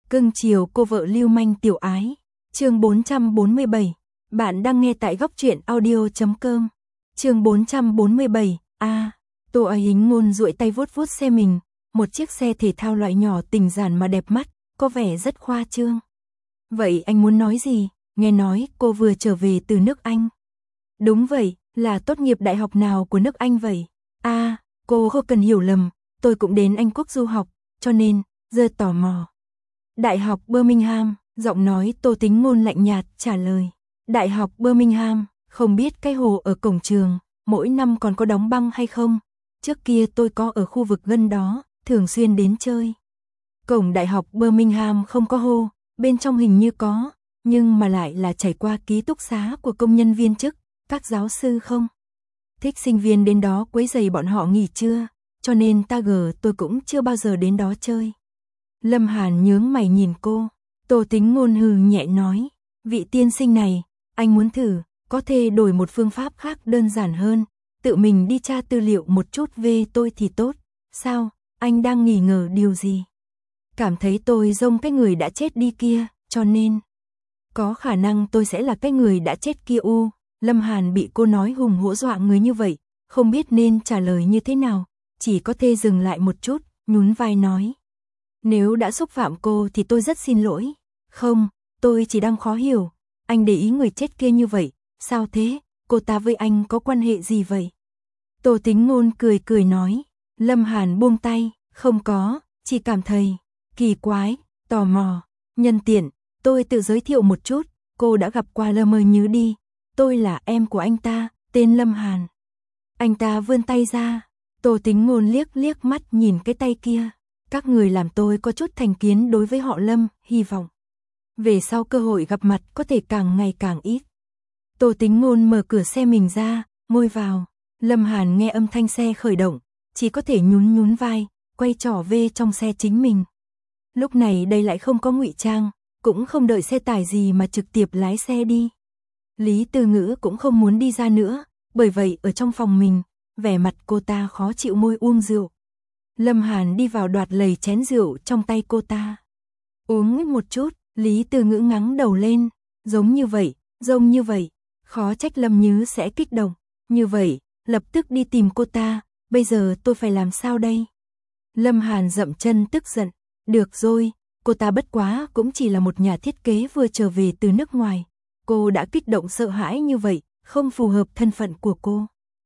Cưng chiều cô vợ lưu manh tiểu ái. Chương 447. Bạn đang nghe tại góc truyện audio.com. Chương 447. Tô Ái Yính Ngôn duỗi tay vuốt vuốt xe mình, một chiếc xe thể thao loại nhỏ tinh giản mà đẹp mắt, có vẻ rất khoa trương. Vậy anh muốn nói gì? Nghe nói cô vừa trở về từ nước Anh. Đúng vậy, là tốt nghiệp đại học nào của nước Anh vậy? Cô không cần hiểu lầm, tôi cũng đến Anh Quốc du học, cho nên, giờ tò mò. Đại học Birmingham, giọng nói Tô Tính Ngôn lạnh nhạt trả lời. Đại học Birmingham, không biết cái hồ ở cổng trường, mỗi năm còn có đóng băng hay không? Trước kia tôi có ở khu vực gần đó, thường xuyên đến chơi. Cổng đại học Birmingham không có hồ, bên trong hình như có, nhưng mà lại là trải qua ký túc xá của công nhân viên chức, các giáo sư không thích sinh viên đến đó quấy rầy bọn họ nghỉ trưa, cho nên tôi cũng chưa bao giờ đến đó chơi. Lâm Hàn nhướng mày nhìn cô, Tô Tính Ngôn hừ nhẹ nói, vị tiên sinh này, anh muốn thử, có thể đổi một phương pháp khác đơn giản hơn, tự mình đi tra tư liệu một chút về tôi thì tốt. Sao, anh đang nghi ngờ điều gì? Cảm thấy tôi giống cái người đã chết đi kia, cho nên có khả năng tôi sẽ là cái người đã chết kia u. Lâm Hàn bị cô nói hùng hổ dọa người như vậy, không biết nên trả lời như thế nào, chỉ có thể dừng lại một chút, nhún vai nói. Nếu đã xúc phạm cô thì tôi rất xin lỗi. Không, tôi chỉ đang khó hiểu, anh để ý người chết kia như vậy, sao thế, cô ta với anh có quan hệ gì vậy? Tô Tính Ngôn cười cười nói. Lâm Hàn buông tay, không có, chỉ cảm thấy kỳ quái, tò mò, nhân tiện, tôi tự giới thiệu một chút, cô đã gặp qua Lâm Mơ Nhứ đi, tôi là em của anh ta, tên Lâm Hàn. Anh ta vươn tay ra, Tô Tính Ngôn liếc liếc mắt nhìn cái tay kia, các người làm tôi có chút thành kiến đối với họ Lâm, hy vọng về sau cơ hội gặp mặt có thể càng ngày càng ít. Tô Tính Ngôn mở cửa xe mình ra, ngồi vào, Lâm Hàn nghe âm thanh xe khởi động, chỉ có thể nhún vai, quay trỏ về trong xe chính mình. Lúc này đây lại không có ngụy trang, cũng không đợi xe tải gì mà trực tiếp lái xe đi. Lý Tư Ngữ cũng không muốn đi ra nữa, bởi vậy ở trong phòng mình, vẻ mặt cô ta khó chịu môi uống rượu. Lâm Hàn đi vào đoạt lấy chén rượu trong tay cô ta. Uống một chút, Lý Tư Ngữ ngắng đầu lên, giống như vậy, khó trách Lâm Nhứ sẽ kích động, như vậy, lập tức đi tìm cô ta, bây giờ tôi phải làm sao đây? Lâm Hàn dậm chân tức giận, được rồi, cô ta bất quá cũng chỉ là một nhà thiết kế vừa trở về từ nước ngoài, cô đã kích động sợ hãi như vậy, không phù hợp thân phận của cô.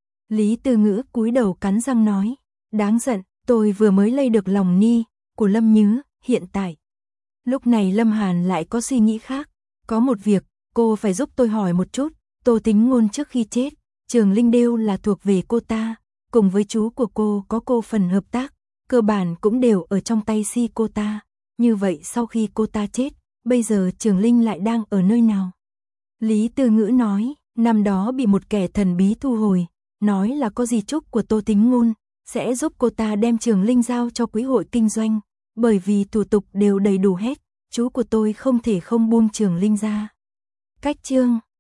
Lý Tư Ngữ cúi đầu cắn răng nói, đáng giận, tôi vừa mới lay được lòng ni của Lâm Nhứ, hiện tại. Lúc này Lâm Hàn lại có suy nghĩ khác, có một việc, cô phải giúp tôi hỏi một chút, Tô Tính Ngôn trước khi chết, Trường Linh Đêu là thuộc về cô ta, cùng với chú của cô có cô phần hợp tác, cơ bản cũng đều ở trong tay si cô ta, như vậy sau khi cô ta chết, bây giờ Trường Linh lại đang ở nơi nào? Lý Tư Ngữ nói, năm đó bị một kẻ thần bí thu hồi, nói là có di chúc của Tô Tính Ngôn, sẽ giúp cô ta đem Trường Linh giao cho quỹ hội kinh doanh, bởi vì thủ tục đều đầy đủ hết, chú của tôi không thể không buông Trường Linh ra. Cách chương